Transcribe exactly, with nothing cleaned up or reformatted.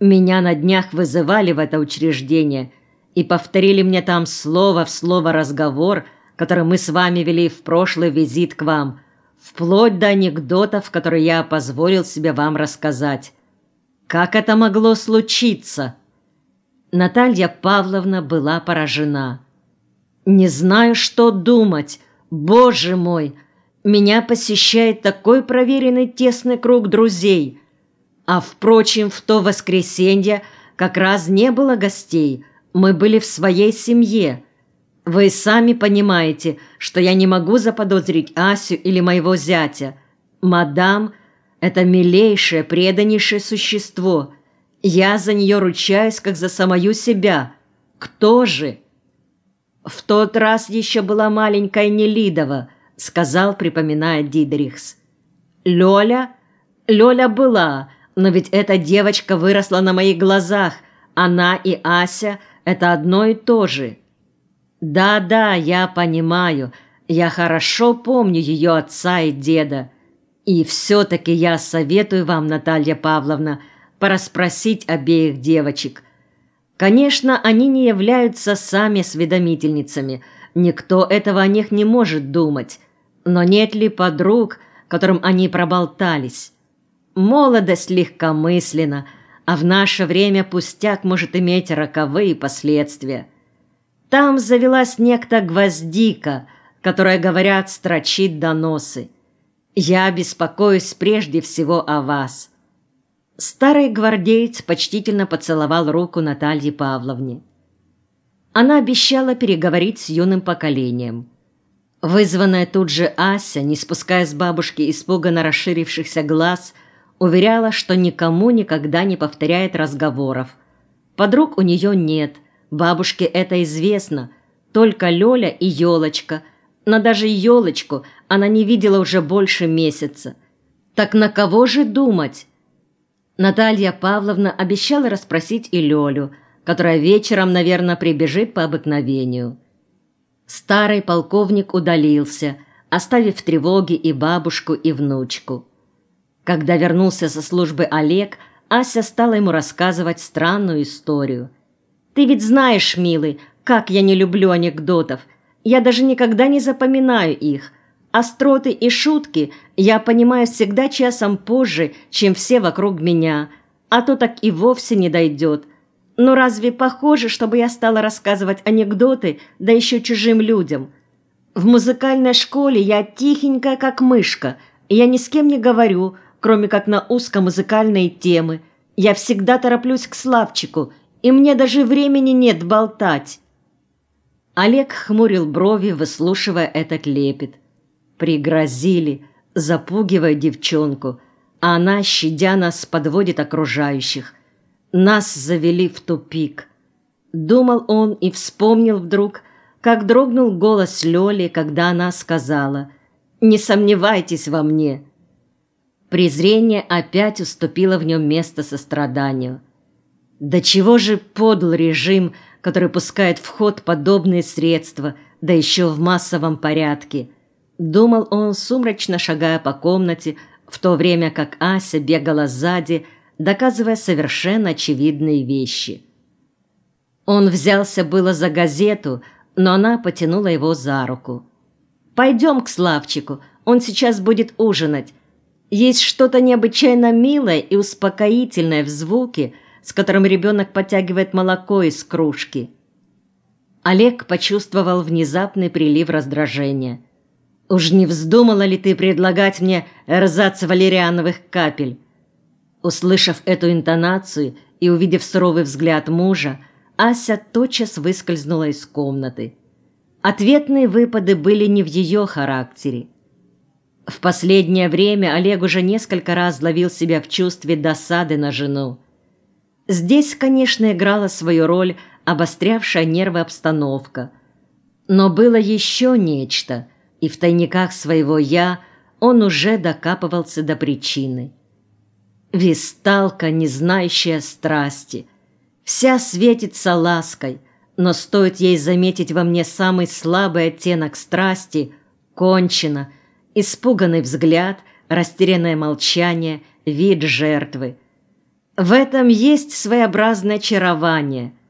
Меня на днях вызывали в это учреждение и повторили мне там слово в слово разговор, который мы с вами вели в прошлый визит к вам, вплоть до анекдотов, которые я позволил себе вам рассказать. Как это могло случиться?» Наталья Павловна была поражена. «Не знаю, что думать. Боже мой! Меня посещает такой проверенный тесный круг друзей. А, впрочем, в то воскресенье как раз не было гостей. Мы были в своей семье. Вы сами понимаете, что я не могу заподозрить Асю или моего зятя. Мадам — это милейшее, преданнейшее существо. Я за нее ручаюсь, как за самую себя. Кто же?» «В тот раз еще была маленькая Нелидова», — сказал, припоминая Дидрихс. «Лёля? Лёля была, но ведь эта девочка выросла на моих глазах. Она и Ася — это одно и то же». «Да-да, я понимаю. Я хорошо помню ее отца и деда. И все-таки я советую вам, Наталья Павловна, порасспросить обеих девочек. Конечно, они не являются сами осведомительницами, никто этого о них не может думать, но нет ли подруг, которым они проболтались? Молодость легкомысленна, а в наше время пустяк может иметь роковые последствия. Там завелась некто Гвоздика, которая, говорят, строчит доносы. Я беспокоюсь прежде всего о вас». Старый гвардеец почтительно поцеловал руку Наталье Павловне. Она обещала переговорить с юным поколением. Вызванная тут же Ася, не спуская с бабушки испуганно расширившихся глаз, уверяла, что никому никогда не повторяет разговоров. Подруг у нее нет, бабушке это известно, только Лёля и Ёлочка, но даже Ёлочку она не видела уже больше месяца. Так на кого же думать? Наталья Павловна обещала расспросить и Лёлю, которая вечером, наверное, прибежит по обыкновению. Старый полковник удалился, оставив в тревоге и бабушку, и внучку. Когда вернулся со службы Олег, Ася стала ему рассказывать странную историю. «Ты ведь знаешь, милый, как я не люблю анекдотов. Я даже никогда не запоминаю их. Остроты и шутки я понимаю всегда часом позже, чем все вокруг меня, а то так и вовсе не дойдет. Но разве похоже, чтобы я стала рассказывать анекдоты, да еще чужим людям? В музыкальной школе я тихенькая, как мышка, и я ни с кем не говорю, кроме как на узкомузыкальные темы. Я всегда тороплюсь к Славчику, и мне даже времени нет болтать». Олег хмурил брови, выслушивая этот лепет. Пригрозили, запугивая девчонку, а она, щадя нас, подводит окружающих. Нас завели в тупик. Думал он и вспомнил вдруг, как дрогнул голос Лёли, когда она сказала: «Не сомневайтесь во мне». Презрение опять уступило в нем место состраданию. Да чего же подл режим, который пускает в ход подобные средства, да еще в массовом порядке? Думал он, сумрачно шагая по комнате, в то время как Ася бегала сзади, доказывая совершенно очевидные вещи. Он взялся было за газету, но она потянула его за руку. «Пойдем к Славчику, он сейчас будет ужинать. Есть что-то необычайно милое и успокоительное в звуке, с которым ребенок подтягивает молоко из кружки». Олег почувствовал внезапный прилив раздражения. «Уж не вздумала ли ты предлагать мне эрзац валериановых капель?» Услышав эту интонацию и увидев суровый взгляд мужа, Ася тотчас выскользнула из комнаты. Ответные выпады были не в ее характере. В последнее время Олег уже несколько раз ловил себя в чувстве досады на жену. Здесь, конечно, играла свою роль обострявшая нервы обстановка. Но было еще нечто, и в тайниках своего «я» он уже докапывался до причины. Весталка, не знающая страсти, вся светится лаской, но стоит ей заметить во мне самый слабый оттенок страсти, кончено, испуганный взгляд, растерянное молчание, вид жертвы. В этом есть своеобразное очарование –